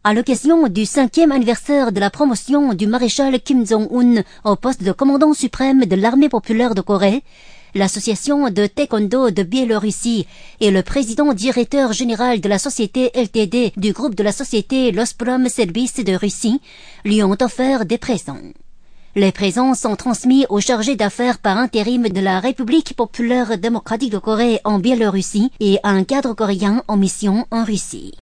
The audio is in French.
À l'occasion du 5e anniversaire de la promotion du maréchal Kim Jong-un au poste de commandant suprême de l'armée populaire de Corée, l'association de taekwondo de Biélorussie et le président directeur général de la société LTD du groupe de la société Losprom Service de Russie lui ont offert des présents. Les présents sont transmis au chargé d'affaires par intérim de la République populaire démocratique de Corée en Biélorussie et à un cadre coréen en mission en Russie.